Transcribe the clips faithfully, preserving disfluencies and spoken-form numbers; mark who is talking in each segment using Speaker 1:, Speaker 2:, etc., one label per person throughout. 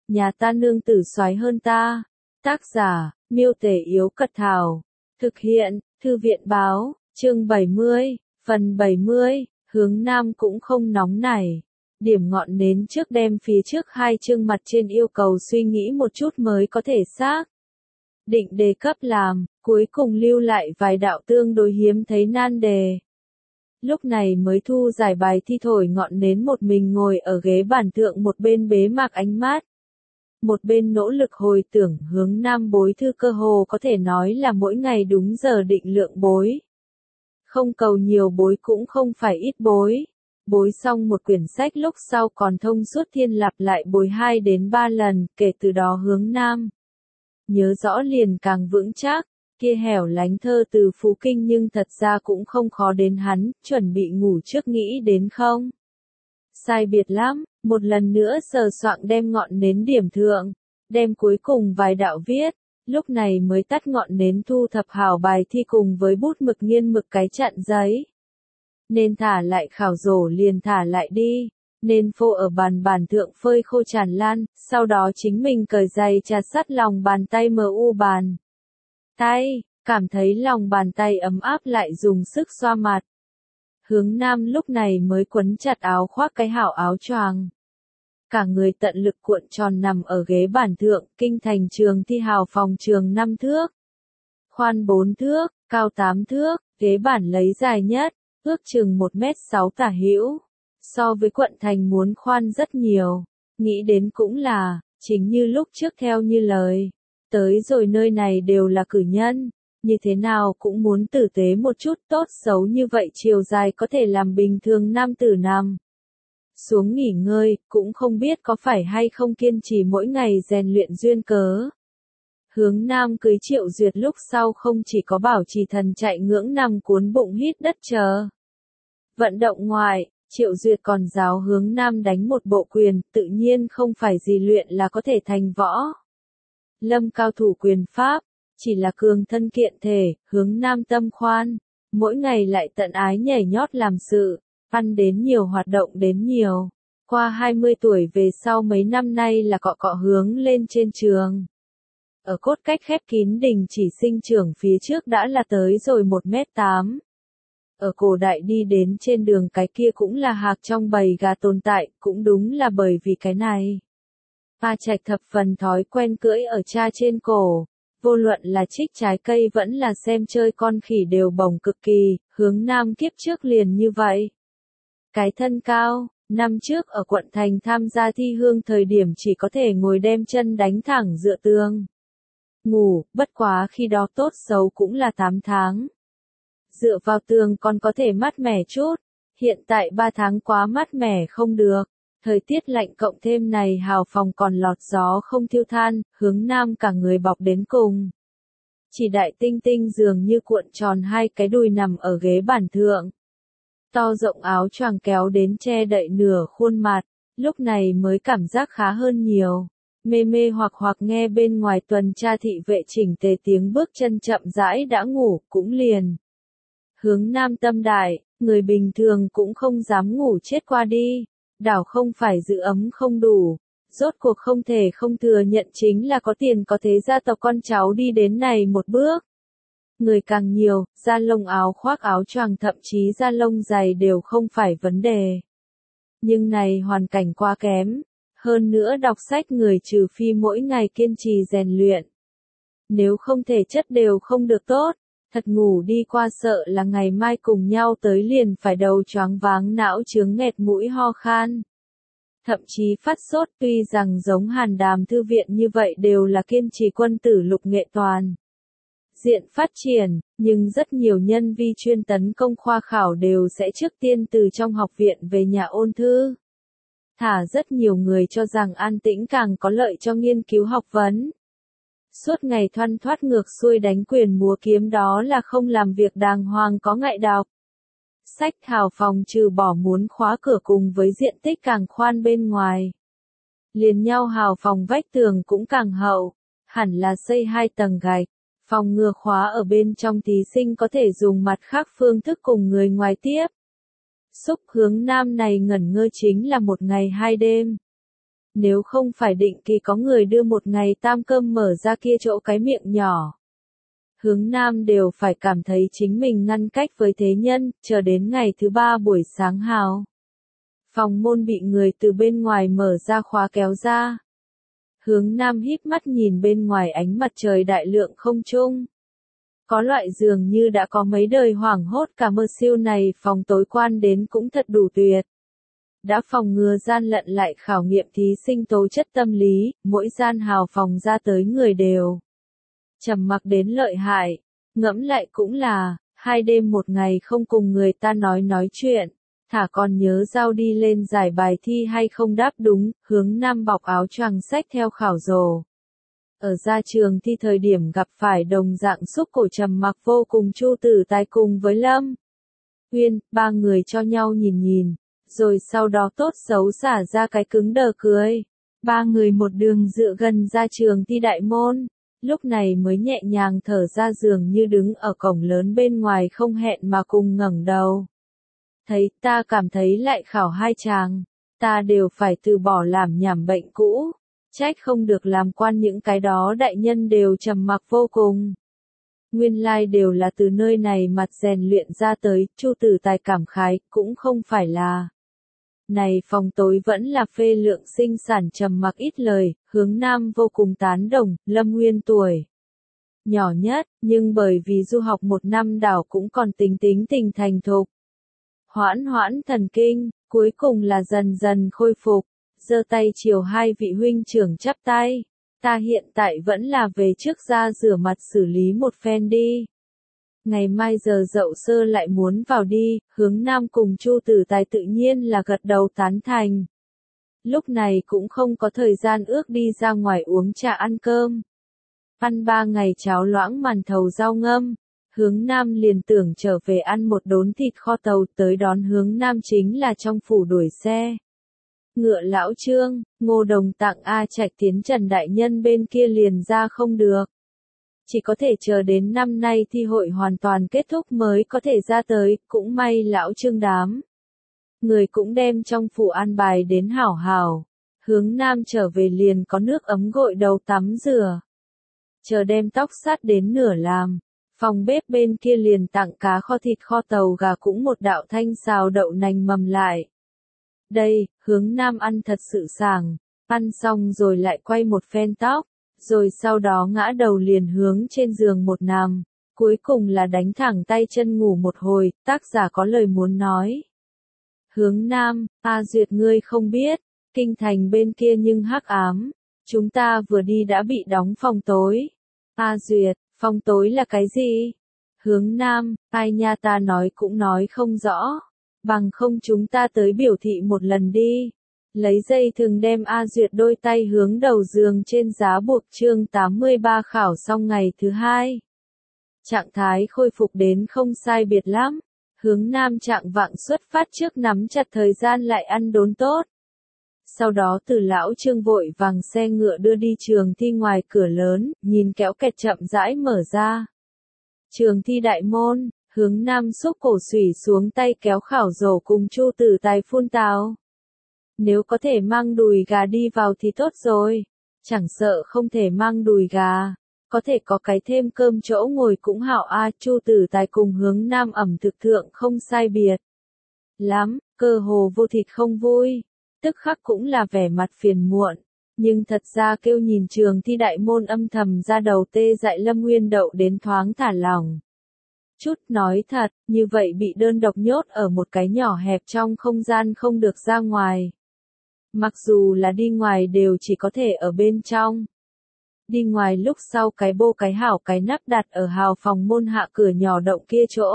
Speaker 1: nhà ta nương tử soái hơn ta. Tác giả, Miêu Tể Yếu Cật Thảo. Thực hiện, Thư viện Báo, chương bảy mươi, phần bảy mươi, hướng nam cũng không nóng nảy. Điểm ngọn nến trước đem phía trước hai chương mặt trên yêu cầu suy nghĩ một chút mới có thể xác định đề cấp làm, cuối cùng lưu lại vài đạo tương đối hiếm thấy nan đề. Lúc này mới thu giải bài thi thổi ngọn nến một mình ngồi ở ghế bàn thượng, một bên bế mạc ánh mắt, một bên nỗ lực hồi tưởng hướng nam bối thư, cơ hồ có thể nói là mỗi ngày đúng giờ định lượng bối. Không cầu nhiều bối cũng không phải ít bối. Bối xong một quyển sách lúc sau còn thông suốt thiên lặp lại bối hai đến ba lần, kể từ đó hướng nam nhớ rõ liền càng vững chắc. Kia hẻo lánh thơ từ Phú Kinh nhưng thật ra cũng không khó đến hắn, chuẩn bị ngủ trước nghĩ đến không? Sai biệt lắm, một lần nữa sờ soạng đem ngọn nến điểm thượng, đem cuối cùng vài đạo viết, lúc này mới tắt ngọn nến, thu thập hảo bài thi cùng với bút mực nghiên mực cái chặn giấy. Nên thả lại khảo rổ liền thả lại đi, nên phô ở bàn bàn thượng phơi khô tràn lan, sau đó chính mình cởi giày trà sắt lòng bàn tay mờ u bàn tay, cảm thấy lòng bàn tay ấm áp lại dùng sức xoa mặt. Hướng nam lúc này mới quấn chặt áo khoác cái hảo áo choàng. Cả người tận lực cuộn tròn nằm ở ghế bàn thượng, kinh thành trường thi hào phòng trường năm thước. Khoan bốn thước, cao tám thước, ghế bản lấy dài nhất, ước chừng một mét sáu tả hữu. So với quận thành muốn khoan rất nhiều, nghĩ đến cũng là, chính như lúc trước theo như lời. Tới rồi nơi này đều là cử nhân, như thế nào cũng muốn tử tế một chút, tốt xấu như vậy chiều dài có thể làm bình thường nam tử nằm xuống nghỉ ngơi, cũng không biết có phải hay không kiên trì mỗi ngày rèn luyện duyên cớ. Hướng nam cưới Triệu Duyệt lúc sau không chỉ có bảo trì thần chạy ngưỡng nằm cuốn bụng hít đất chờ vận động ngoài, Triệu Duyệt còn giáo hướng nam đánh một bộ quyền, tự nhiên không phải gì luyện là có thể thành võ lâm cao thủ quyền pháp, chỉ là cường thân kiện thể, hướng nam tâm khoan, mỗi ngày lại tận ái nhảy nhót làm sự, ăn đến nhiều hoạt động đến nhiều. Qua hai mươi tuổi về sau mấy năm nay là cọ cọ hướng lên trên trường. Ở cốt cách khép kín đình chỉ sinh trưởng phía trước đã là tới rồi một mét tám. Ở cổ đại đi đến trên đường cái kia cũng là hạc trong bầy gà tồn tại, cũng đúng là bởi vì cái này. A Trạch thập phần thói quen cưỡi ở cha trên cổ, vô luận là trích trái cây vẫn là xem chơi con khỉ đều bổng cực kỳ, hướng nam kiếp trước liền như vậy. Cái thân cao, năm trước ở quận thành tham gia thi hương thời điểm chỉ có thể ngồi đem chân đánh thẳng dựa tường. Ngủ, bất quá khi đó tốt xấu cũng là tám tháng. Dựa vào tường còn có thể mát mẻ chút, hiện tại ba tháng quá mát mẻ không được. Thời tiết lạnh cộng thêm này hào phòng còn lọt gió không thiêu than, hướng nam cả người bọc đến cùng. Chỉ đại tinh tinh dường như cuộn tròn hai cái đùi nằm ở ghế bàn thượng. To rộng áo choàng kéo đến che đậy nửa khuôn mặt, lúc này mới cảm giác khá hơn nhiều. Mê mê hoặc hoặc nghe bên ngoài tuần tra thị vệ chỉnh tề tiếng bước chân chậm rãi đã ngủ, cũng liền. Hướng nam tâm đại, người bình thường cũng không dám ngủ chết qua đi. Đảo không phải giữ ấm không đủ, rốt cuộc không thể không thừa nhận chính là có tiền có thế gia tộc con cháu đi đến này một bước. Người càng nhiều, da lông áo khoác áo choàng thậm chí da lông dày đều không phải vấn đề. Nhưng này hoàn cảnh quá kém, hơn nữa đọc sách người trừ phi mỗi ngày kiên trì rèn luyện. Nếu không thể chất đều không được tốt, thật ngủ đi qua sợ là ngày mai cùng nhau tới liền phải đầu choáng váng não chướng nghẹt mũi ho khan. Thậm chí phát sốt, tuy rằng giống Hàn Đàm thư viện như vậy đều là kiên trì quân tử lục nghệ toàn diện phát triển, nhưng rất nhiều nhân vi chuyên tấn công khoa khảo đều sẽ trước tiên từ trong học viện về nhà ôn thư. Thả rất nhiều người cho rằng an tĩnh càng có lợi cho nghiên cứu học vấn. Suốt ngày thoăn thoát ngược xuôi đánh quyền múa kiếm đó là không làm việc đàng hoàng có ngại đọc. Sách hào phòng trừ bỏ muốn khóa cửa cùng với diện tích càng khoan bên ngoài. Liền nhau hào phòng vách tường cũng càng hậu, hẳn là xây hai tầng gạch. Phòng ngừa khóa ở bên trong thí sinh có thể dùng mặt khác phương thức cùng người ngoài tiếp. Xúc hướng nam này ngẩn ngơ chính là một ngày hai đêm. Nếu không phải định kỳ có người đưa một ngày tam cơm mở ra kia chỗ cái miệng nhỏ. Hướng Nam đều phải cảm thấy chính mình ngăn cách với thế nhân, chờ đến ngày thứ ba buổi sáng hào. Phòng môn bị người từ bên ngoài mở ra khóa kéo ra. Hướng Nam híp mắt nhìn bên ngoài ánh mặt trời đại lượng không trung. Có loại dường như đã có mấy đời hoảng hốt cả mơ siêu này phòng tối quan đến cũng thật đủ tuyệt. Đã phòng ngừa gian lận lại khảo nghiệm thí sinh tố chất tâm lý, mỗi gian hào phòng ra tới người đều. Trầm mặc đến lợi hại, ngẫm lại cũng là, hai đêm một ngày không cùng người ta nói nói chuyện, thả còn nhớ giao đi lên giải bài thi hay không đáp đúng, Hướng Nam bọc áo choàng xách theo khảo rồ. Ở ra trường thi thời điểm gặp phải đồng dạng xúc cổ trầm mặc vô cùng Chu Tử Tài cùng với Lâm Uyên, ba người cho nhau nhìn nhìn, rồi sau đó tốt xấu xả ra cái cứng đờ cười. Ba người một đường dựa gần ra trường thi đại môn, lúc này mới nhẹ nhàng thở ra dường như đứng ở cổng lớn bên ngoài không hẹn mà cùng ngẩng đầu. Thấy ta cảm thấy lại khảo hai chàng, ta đều phải từ bỏ làm nhảm bệnh cũ. Trách không được làm quan những cái đó đại nhân đều trầm mặc vô cùng. Nguyên lai like đều là từ nơi này mặt rèn luyện ra tới, Chu Tử Tài cảm khái, cũng không phải là. Này phòng tối vẫn là phê lượng sinh sản trầm mặc ít lời, Hướng Nam vô cùng tán đồng, Lâm Nguyên tuổi nhỏ nhất, nhưng bởi vì du học một năm đảo cũng còn tính tính tình thành thục. Hoãn hoãn thần kinh, cuối cùng là dần dần khôi phục. Giơ tay chiều hai vị huynh trưởng chắp tay, ta hiện tại vẫn là về trước ra rửa mặt xử lý một phen đi. Ngày mai giờ dậu sơ lại muốn vào đi, Hướng Nam cùng Chu Tử Tài tự nhiên là gật đầu tán thành. Lúc này cũng không có thời gian ước đi ra ngoài uống trà ăn cơm. Ăn ba ngày cháo loãng màn thầu rau ngâm, Hướng Nam liền tưởng trở về ăn một đốn thịt kho tàu, tới đón Hướng Nam chính là trong phủ đuổi xe. Ngựa lão Trương, Ngô Đồng tặng A Trạch tiến Trần Đại Nhân bên kia liền ra không được. Chỉ có thể chờ đến năm nay thi hội hoàn toàn kết thúc mới có thể ra tới, cũng may lão Trương đám. Người cũng đem trong phủ an bài đến hảo hảo. Hướng Nam trở về liền có nước ấm gội đầu tắm rửa. Chờ đem tóc sát đến nửa làm. Phòng bếp bên kia liền tặng cá kho thịt kho tàu gà cũng một đạo thanh xào đậu nành mầm lại. Đây, Hướng Nam ăn thật sự sảng, ăn xong rồi lại quay một phen tóc, rồi sau đó ngã đầu liền hướng trên giường một nằm, cuối cùng là đánh thẳng tay chân ngủ một hồi, tác giả có lời muốn nói. Hướng Nam, A Duyệt ngươi không biết, kinh thành bên kia nhưng hắc ám, chúng ta vừa đi đã bị đóng phòng tối. A Duyệt, phòng tối là cái gì? Hướng Nam, ai nha ta nói cũng nói không rõ. Bằng không chúng ta tới biểu thị một lần đi. Lấy dây thừng đem A Duyệt đôi tay hướng đầu giường trên giá buộc chương tám mươi ba khảo xong ngày thứ hai. Trạng thái khôi phục đến không sai biệt lắm. Hướng Nam trạng vạng xuất phát trước nắm chặt thời gian lại ăn đốn tốt. Sau đó từ lão Trương vội vàng xe ngựa đưa đi trường thi ngoài cửa lớn, nhìn kéo kẹt chậm rãi mở ra. Trường thi đại môn. Hướng Nam xúc cổ xủy xuống tay kéo khảo rổ cùng Chu Tử Tài phun tào. Nếu có thể mang đùi gà đi vào thì tốt rồi. Chẳng sợ không thể mang đùi gà. Có thể có cái thêm cơm chỗ ngồi cũng hảo a. Chu Tử Tài cùng Hướng Nam ẩm thực thượng không sai biệt lắm, cơ hồ vô thịt không vui. Tức khắc cũng là vẻ mặt phiền muộn. Nhưng thật ra kêu nhìn trường thi đại môn âm thầm ra đầu tê dại Lâm Nguyên đậu đến thoáng thả lòng. Chút nói thật, như vậy bị đơn độc nhốt ở một cái nhỏ hẹp trong không gian không được ra ngoài. Mặc dù là đi ngoài đều chỉ có thể ở bên trong. Đi ngoài lúc sau cái bô cái hảo cái nắp đặt ở hào phòng môn hạ cửa nhỏ động kia chỗ.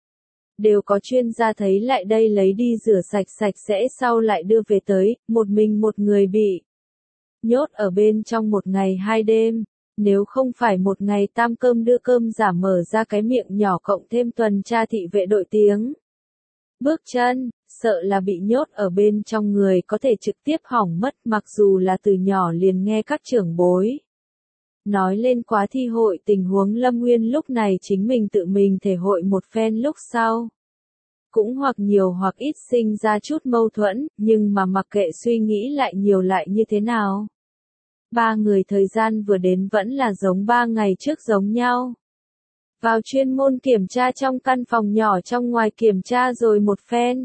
Speaker 1: Đều có chuyên gia thấy lại đây lấy đi rửa sạch sạch sẽ sau lại đưa về tới, một mình một người bị nhốt ở bên trong một ngày hai đêm. Nếu không phải một ngày tam cơm đưa cơm giả mở ra cái miệng nhỏ cộng thêm tuần tra thị vệ đội tiếng. Bước chân, sợ là bị nhốt ở bên trong người có thể trực tiếp hỏng mất mặc dù là từ nhỏ liền nghe các trưởng bối. Nói lên quá thi hội tình huống Lâm Nguyên lúc này chính mình tự mình thể hội một phen lúc sau. cũng hoặc nhiều hoặc ít sinh ra chút mâu thuẫn, nhưng mà mặc kệ suy nghĩ lại nhiều lại như thế nào. Ba người thời gian vừa đến vẫn là giống ba ngày trước giống nhau. Vào chuyên môn kiểm tra trong căn phòng nhỏ trong ngoài kiểm tra rồi một phen.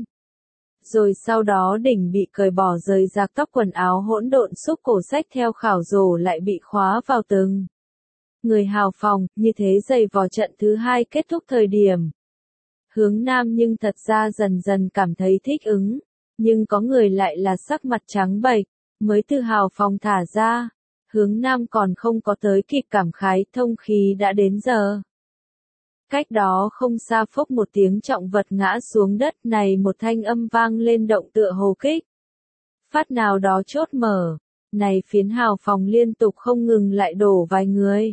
Speaker 1: Rồi sau đó đỉnh bị cởi bỏ rời rạc tóc quần áo hỗn độn xúc cổ sách theo khảo rổ lại bị khóa vào từng. Người hào phòng, như thế giày vò trận thứ hai kết thúc thời điểm. Hướng Nam nhưng thật ra dần dần cảm thấy thích ứng, nhưng có người lại là sắc mặt trắng bệch, mới từ hào phòng thả ra. Hướng Nam còn không có tới kịp cảm khái thông khí đã đến giờ. Cách đó không xa phốc một tiếng trọng vật ngã xuống đất này một thanh âm vang lên động tựa hồ kích. Phát nào đó chốt mở, này phiến hào phòng liên tục không ngừng lại đổ vài người.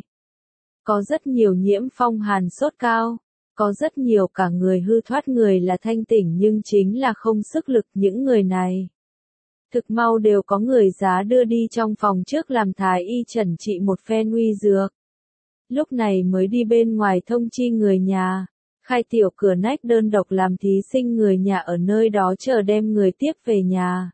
Speaker 1: Có rất nhiều nhiễm phong hàn sốt cao, có rất nhiều cả người hư thoát người là thanh tỉnh nhưng chính là không sức lực những người này. Thực mau đều có người giá đưa đi trong phòng trước làm thái y chẩn trị một phen nguy dược. Lúc này mới đi bên ngoài thông chi người nhà, khai tiểu cửa nách đơn độc làm thí sinh người nhà ở nơi đó chờ đem người tiếp về nhà.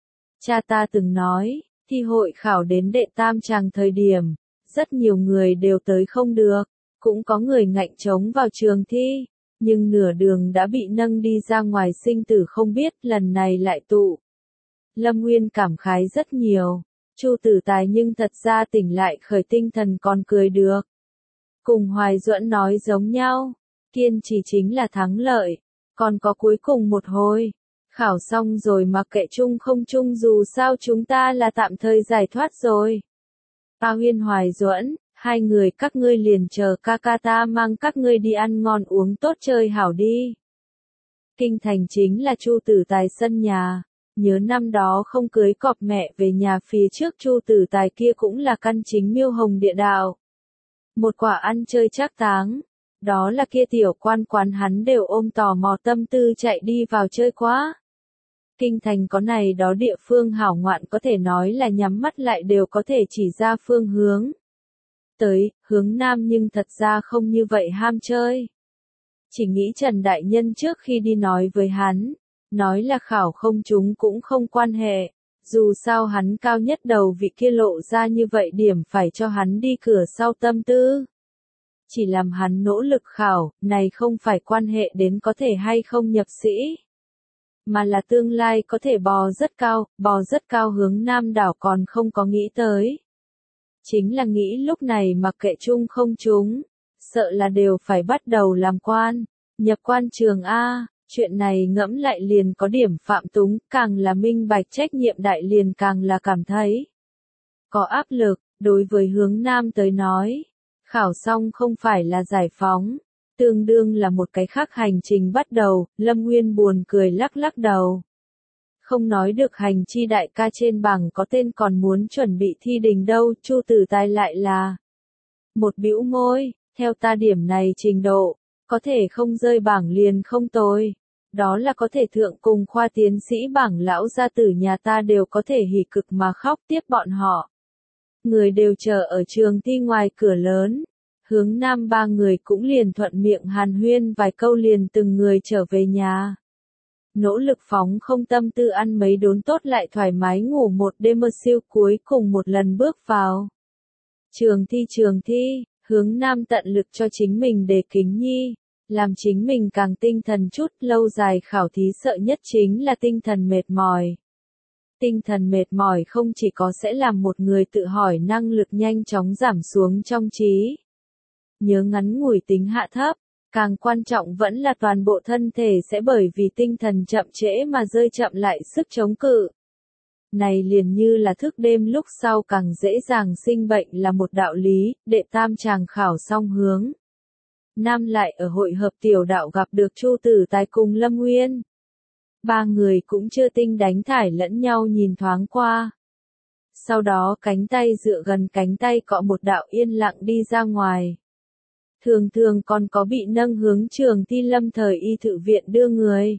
Speaker 1: Cha ta từng nói, thi hội khảo đến đệ tam tràng thời điểm, rất nhiều người đều tới không được, cũng có người ngạnh chống vào trường thi, nhưng nửa đường đã bị nâng đi ra ngoài sinh tử không biết lần này lại tụ. Lâm Nguyên cảm khái rất nhiều, Chu Tử Tài nhưng thật ra tỉnh lại khởi tinh thần còn cười được. Cùng Hoài Duẫn nói giống nhau, kiên trì chính là thắng lợi, còn có cuối cùng một hồi. Khảo xong rồi mặc kệ chung không chung dù sao chúng ta là tạm thời giải thoát rồi. Ta Huyên Hoài Duẫn, hai người các ngươi liền chờ ca ca ta mang các ngươi đi ăn ngon uống tốt chơi hảo đi. Kinh thành chính là Chu Tử Tài sân nhà, nhớ năm đó không cưới cọp mẹ về nhà phía trước Chu Tử Tài kia cũng là căn chính miêu hồng địa đạo. Một quả ăn chơi trác táng, đó là kia tiểu quan quán hắn đều ôm tò mò tâm tư chạy đi vào chơi quá. Kinh thành có này đó địa phương hảo ngoạn có thể nói là nhắm mắt lại đều có thể chỉ ra phương hướng. Tới, hướng Nam nhưng thật ra không như vậy ham chơi. Chỉ nghĩ Trần Đại Nhân trước khi đi nói với hắn, nói là khảo không chúng cũng không quan hệ, dù sao hắn cao nhất đầu vị kia lộ ra như vậy điểm phải cho hắn đi cửa sau tâm tư. Chỉ làm hắn nỗ lực khảo, này không phải quan hệ đến có thể hay không nhập sĩ, mà là tương lai có thể bò rất cao, bò rất cao hướng Nam đảo còn không có nghĩ tới. Chính là nghĩ lúc này mặc kệ chung không chúng, sợ là đều phải bắt đầu làm quan, nhập quan trường A, chuyện này ngẫm lại liền có điểm phạm túng, càng là minh bạch trách nhiệm đại liền càng là cảm thấy có áp lực, đối với hướng Nam tới nói, khảo xong không phải là giải phóng, tương đương là một cái khác hành trình bắt đầu, Lâm Nguyên buồn cười lắc lắc đầu. Không nói được hành chi đại ca trên bảng có tên còn muốn chuẩn bị thi đình đâu, Chu Tử Tài lại là một bĩu môi, theo ta điểm này trình độ, có thể không rơi bảng liền không tồi. Đó là có thể thượng cùng khoa tiến sĩ bảng lão gia tử nhà ta đều có thể hỉ cực mà khóc tiếp bọn họ. Người đều chờ ở trường thi ngoài cửa lớn. Hướng Nam ba người cũng liền thuận miệng hàn huyên vài câu liền từng người trở về nhà. Nỗ lực phóng không tâm tư ăn mấy đốn tốt lại thoải mái ngủ một đêm mơ siêu cuối cùng một lần bước vào. Trường thi trường thi, hướng Nam tận lực cho chính mình đề kính nhi, làm chính mình càng tinh thần chút, lâu dài khảo thí sợ nhất chính là tinh thần mệt mỏi. Tinh thần mệt mỏi không chỉ có sẽ làm một người tự hỏi năng lực nhanh chóng giảm xuống trong trí nhớ ngắn ngủi tính hạ thấp, càng quan trọng vẫn là toàn bộ thân thể sẽ bởi vì tinh thần chậm trễ mà rơi chậm lại sức chống cự. Này liền như là thức đêm lúc sau càng dễ dàng sinh bệnh là một đạo lý, đệ tam chàng khảo xong hướng. Nam lại ở hội hợp tiểu đạo gặp được Chu Tử Tài cùng Lâm Nguyên. Ba người cũng chưa tinh đánh thải lẫn nhau nhìn thoáng qua. Sau đó cánh tay dựa gần cánh tay cọ một đạo yên lặng đi ra ngoài. Thường thường còn có bị nâng hướng trường thi lâm thời y thự viện đưa người.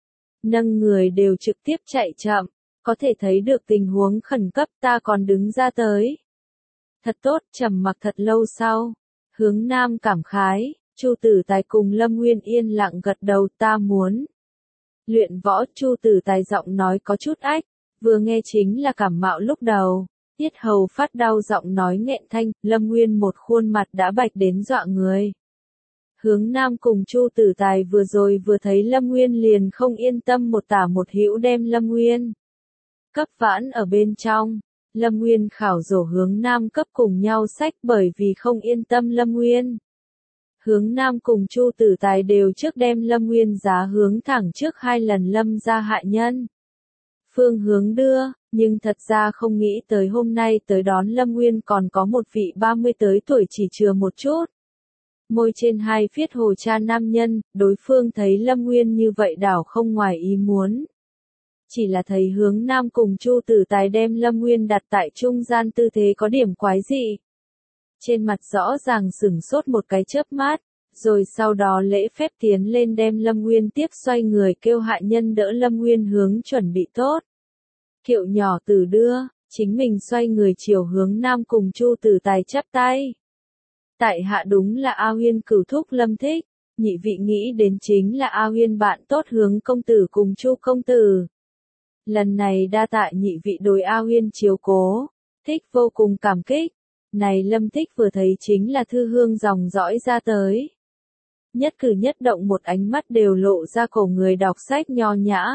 Speaker 1: Nâng người đều trực tiếp chạy chậm, có thể thấy được tình huống khẩn cấp ta còn đứng ra tới. Thật tốt, trầm mặc thật lâu sau. Hướng Nam cảm khái, Chu Tử Tài cùng Lâm Nguyên yên lặng gật đầu ta muốn. Luyện võ, Chu Tử Tài giọng nói có chút ách, vừa nghe chính là cảm mạo lúc đầu. Yết hầu phát đau, giọng nói nghẹn thanh, Lâm Nguyên một khuôn mặt đã bạch đến dọa người. Hướng Nam cùng Chu Tử Tài vừa rồi vừa thấy Lâm Nguyên liền không yên tâm, một tả một hữu đem Lâm Nguyên cấp vãn ở bên trong. Lâm Nguyên khảo rổ Hướng Nam cấp cùng nhau xách, bởi vì không yên tâm Lâm Nguyên. Hướng Nam cùng Chu Tử Tài đều trước đem Lâm Nguyên giá hướng thẳng trước hai lần Lâm ra hại nhân. Phương hướng đưa, nhưng thật ra không nghĩ tới hôm nay tới đón Lâm Nguyên còn có một vị ba mươi tới tuổi chỉ chừa một chút. Môi trên hai phiết hồ cha nam nhân, đối phương thấy Lâm Nguyên như vậy đảo không ngoài ý muốn. Chỉ là thấy Hướng Nam cùng Chu Tử Tài đem Lâm Nguyên đặt tại trung gian tư thế có điểm quái dị. Trên mặt rõ ràng sửng sốt một cái chớp mắt, rồi sau đó lễ phép tiến lên đem Lâm Nguyên tiếp, xoay người kêu hạ nhân đỡ Lâm Nguyên hướng chuẩn bị tốt. Kiệu nhỏ từ đưa, chính mình xoay người chiều Hướng Nam cùng Chu Tử Tài chắp tay. Tại hạ đúng là A Huyên cửu thúc Lâm Thích, nhị vị nghĩ đến chính là A Huyên bạn tốt Hướng công tử cùng Chu công tử. Lần này đa tạ nhị vị đối A Huyên chiếu cố, Thích vô cùng cảm kích. Này Lâm Thích vừa thấy chính là thư hương dòng dõi ra tới. Nhất cử nhất động một ánh mắt đều lộ ra cổ người đọc sách nho nhã.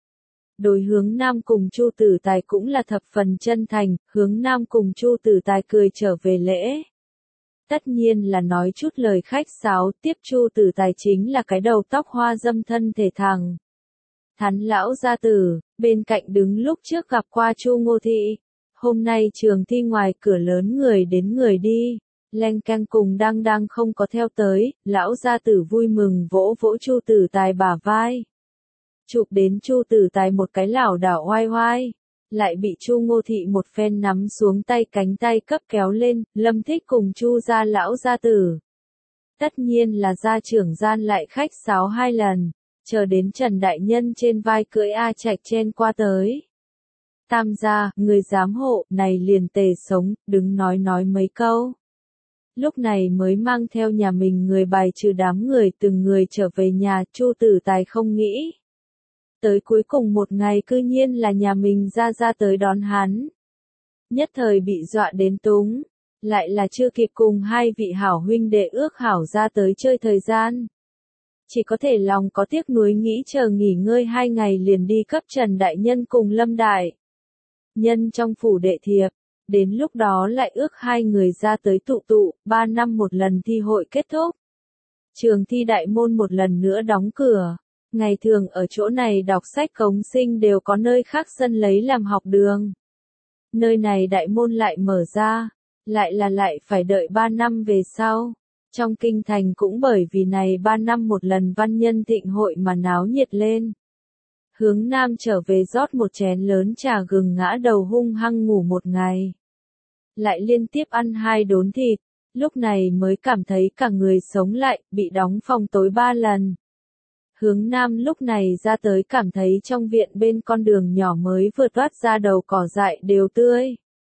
Speaker 1: Đối Hướng Nam cùng Chu Tử Tài cũng là thập phần chân thành, Hướng Nam cùng Chu Tử Tài cười trở về lễ. Tất nhiên là nói chút lời khách sáo, tiếp Chu Tử Tài chính là cái đầu tóc hoa dâm thân thể thằng. Thắn lão gia tử, bên cạnh đứng lúc trước gặp qua Chu Ngô Thị. Hôm nay trường thi ngoài cửa lớn người đến người đi, leng keng cùng đang đang không có theo tới, lão gia tử vui mừng vỗ vỗ Chu Tử Tài bả vai. Chụp đến Chu Tử Tài một cái lảo đảo oai oai, lại bị Chu Ngô Thị một phen nắm xuống tay, cánh tay cấp kéo lên. Lâm Thích cùng Chu gia lão gia tử. Tất nhiên là gia trưởng gian lại khách sáo hai lần, chờ đến Trần Đại Nhân trên vai cưỡi A Trạch chen qua tới. Tam gia, người giám hộ, này liền tề sống, đứng nói nói mấy câu. Lúc này mới mang theo nhà mình người bài trừ đám người từng người trở về nhà, Chu Tử Tài không nghĩ. Tới cuối cùng một ngày cư nhiên là nhà mình ra ra tới đón hắn. Nhất thời bị dọa đến túng, lại là chưa kịp cùng hai vị hảo huynh đệ ước hảo ra tới chơi thời gian. Chỉ có thể lòng có tiếc nuối nghĩ chờ nghỉ ngơi hai ngày liền đi cấp Trần Đại Nhân cùng Lâm Đại Nhân trong phủ đệ thiệp, đến lúc đó lại ước hai người ra tới tụ tụ, ba năm một lần thi hội kết thúc. Trường thi đại môn một lần nữa đóng cửa, ngày thường ở chỗ này đọc sách cống sinh đều có nơi khác sân lấy làm học đường. Nơi này đại môn lại mở ra, lại là lại phải đợi ba năm về sau. Trong kinh thành cũng bởi vì này ba năm một lần văn nhân thịnh hội mà náo nhiệt lên. Hướng Nam trở về rót một chén lớn trà gừng, ngã đầu hung hăng ngủ một ngày. Lại liên tiếp ăn hai đốn thịt, lúc này mới cảm thấy cả người sống lại, bị đóng phòng tối ba lần. Hướng Nam lúc này ra tới cảm thấy trong viện bên con đường nhỏ mới vừa toát ra đầu cỏ dại đều tươi.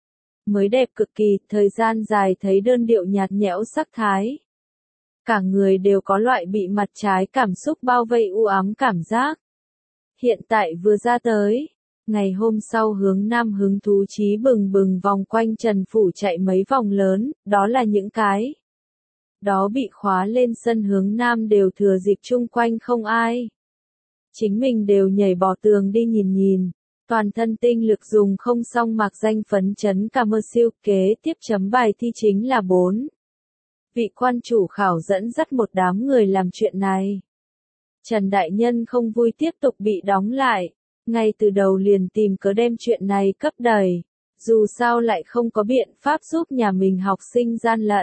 Speaker 1: Mới đẹp cực kỳ, thời gian dài thấy đơn điệu nhạt nhẽo sắc thái. Cả người đều có loại bị mặt trái cảm xúc bao vây u ám cảm giác. Hiện tại vừa ra tới, ngày hôm sau Hướng Nam hứng thú chí bừng bừng vòng quanh Trần Phủ chạy mấy vòng lớn, đó là những cái. Đó bị khóa lên sân Hướng Nam đều thừa dịp chung quanh không ai. Chính mình đều nhảy bỏ tường đi nhìn nhìn, toàn thân tinh lực dùng không xong mạc danh phấn chấn cả mơ siêu. Kế tiếp chấm bài thi chính là bốn. Vị quan chủ khảo dẫn dắt một đám người làm chuyện này. Trần Đại Nhân không vui tiếp tục bị đóng lại, ngay từ đầu liền tìm cớ đem chuyện này cấp đẩy, dù sao lại không có biện pháp giúp nhà mình học sinh gian lận.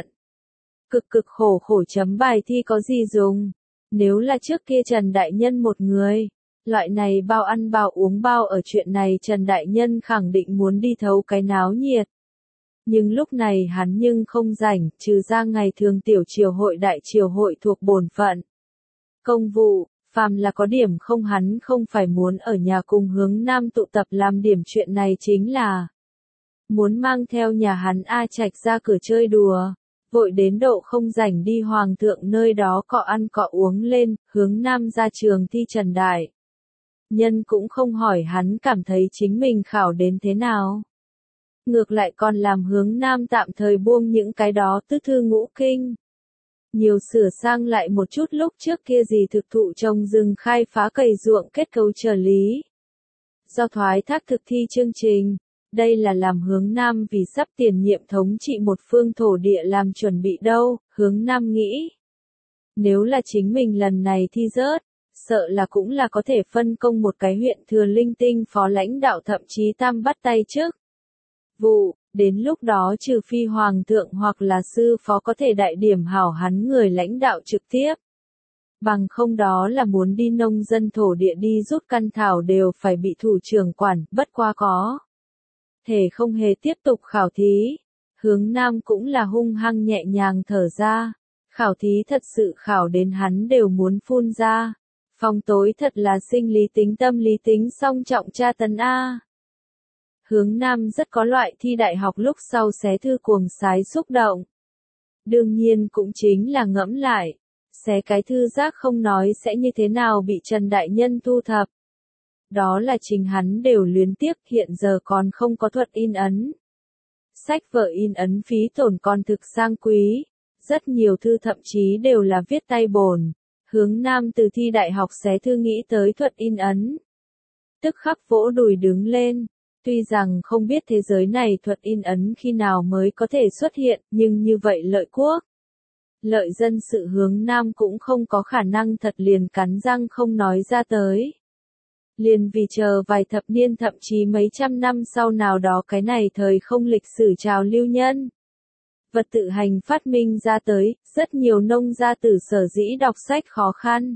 Speaker 1: Cực cực khổ khổ chấm bài thi có gì dùng, nếu là trước kia Trần Đại Nhân một người, loại này bao ăn bao uống bao ở chuyện này Trần Đại Nhân khẳng định muốn đi thấu cái náo nhiệt. Nhưng lúc này hắn nhưng không rảnh, trừ ra ngày thường tiểu triều hội đại triều hội thuộc bổn phận. Công vụ, phàm là có điểm không hắn không phải muốn ở nhà cùng Hướng Nam tụ tập làm điểm chuyện này chính là muốn mang theo nhà hắn A Trạch ra cửa chơi đùa, vội đến độ không rảnh đi hoàng thượng nơi đó cọ ăn cọ uống lên. Hướng Nam ra trường thi Trần Đại nhân cũng không hỏi hắn cảm thấy chính mình khảo đến thế nào. Ngược lại còn làm Hướng Nam tạm thời buông những cái đó tứ thư ngũ kinh. Nhiều sửa sang lại một chút lúc trước kia gì thực thụ trồng rừng khai phá cày ruộng kết cấu trợ lý. Do thoái thác thực thi chương trình, đây là làm Hướng Nam vì sắp tiền nhiệm thống trị một phương thổ địa làm chuẩn bị đâu, Hướng Nam nghĩ. Nếu là chính mình lần này thi rớt, sợ là cũng là có thể phân công một cái huyện thừa linh tinh phó lãnh đạo thậm chí tam bắt tay trước. Vụ, đến lúc đó trừ phi hoàng thượng hoặc là sư phó có thể đại điểm hảo hắn người lãnh đạo trực tiếp. Bằng không đó là muốn đi nông dân thổ địa đi rút căn thảo đều phải bị thủ trưởng quản, bất qua có. Thể không hề tiếp tục khảo thí. Hướng Nam cũng là hung hăng nhẹ nhàng thở ra. Khảo thí thật sự khảo đến hắn đều muốn phun ra. Phong tối thật là sinh lý tính tâm lý tính song trọng tra tấn A. Hướng Nam rất có loại thi đại học lúc sau xé thư cuồng sái xúc động. Đương nhiên cũng chính là ngẫm lại. Xé cái thư giác không nói sẽ như thế nào bị Trần Đại Nhân thu thập. Đó là trình hắn đều luyến tiếc hiện giờ còn không có thuật in ấn. Sách vở in ấn phí tổn còn thực sang quý. Rất nhiều thư thậm chí đều là viết tay bổn. Hướng Nam từ thi đại học xé thư nghĩ tới thuật in ấn. Tức khắc vỗ đùi đứng lên. Tuy rằng không biết thế giới này thuật in ấn khi nào mới có thể xuất hiện, nhưng như vậy lợi quốc. Lợi dân sự Hướng Nam cũng không có khả năng thật liền cắn răng không nói ra tới. Liền vì chờ vài thập niên thậm chí mấy trăm năm sau nào đó cái này thời không lịch sử trào lưu nhân. Vật tự hành phát minh ra tới, rất nhiều nông gia tử sở dĩ đọc sách khó khăn.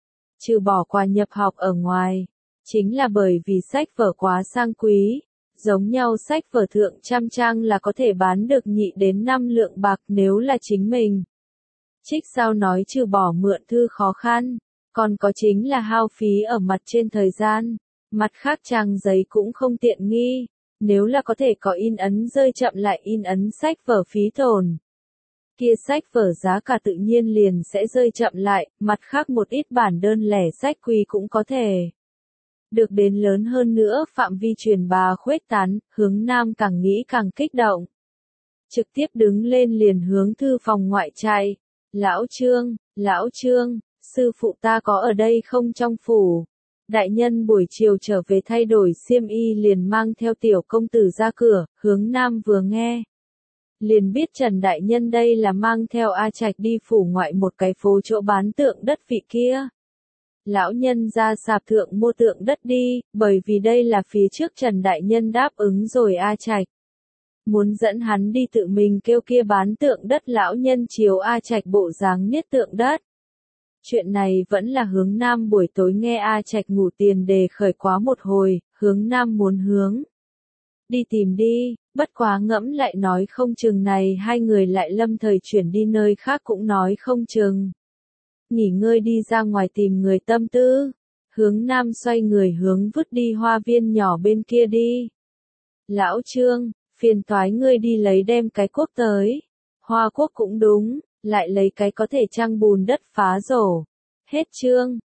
Speaker 1: Trừ bỏ qua nhập học ở ngoài, chính là bởi vì sách vở quá sang quý. Giống nhau sách vở thượng trăm trang là có thể bán được nhị đến năm lượng bạc nếu là chính mình. Trích sao nói trừ bỏ mượn thư khó khăn, còn có chính là hao phí ở mặt trên thời gian, mặt khác trang giấy cũng không tiện nghi, nếu là có thể có in ấn rơi chậm lại in ấn sách vở phí tổn. Kia sách vở giá cả tự nhiên liền sẽ rơi chậm lại, mặt khác một ít bản đơn lẻ sách quý cũng có thể. Được đến lớn hơn nữa phạm vi truyền bá khuếch tán, Hướng Nam càng nghĩ càng kích động. Trực tiếp đứng lên liền hướng thư phòng ngoại chạy. Lão Trương, Lão Trương, sư phụ ta có ở đây không trong phủ? Đại nhân buổi chiều trở về thay đổi xiêm y liền mang theo tiểu công tử ra cửa, Hướng Nam vừa nghe. Liền biết Trần Đại Nhân đây là mang theo A Trạch đi phủ ngoại một cái phố chỗ bán tượng đất vị kia. Lão nhân ra sạp thượng mua tượng đất đi, bởi vì đây là phía trước Trần Đại Nhân đáp ứng rồi A Trạch. Muốn dẫn hắn đi tự mình kêu kia bán tượng đất lão nhân chiếu A Trạch bộ dáng niết tượng đất. Chuyện này vẫn là Hướng Nam buổi tối nghe A Trạch ngủ tiền đề khởi quá một hồi, Hướng Nam muốn hướng. Đi tìm đi, bất quá ngẫm lại nói không chừng này hai người lại lâm thời chuyển đi nơi khác cũng nói không chừng. Nghỉ ngơi đi ra ngoài tìm người tâm tư. Hướng Nam xoay người hướng vứt đi hoa viên nhỏ bên kia đi. Lão Trương, phiền toái ngươi đi lấy đem cái cuốc tới. Hoa cuốc cũng đúng, lại lấy cái có thể trang bùn đất phá rổ. Hết chương.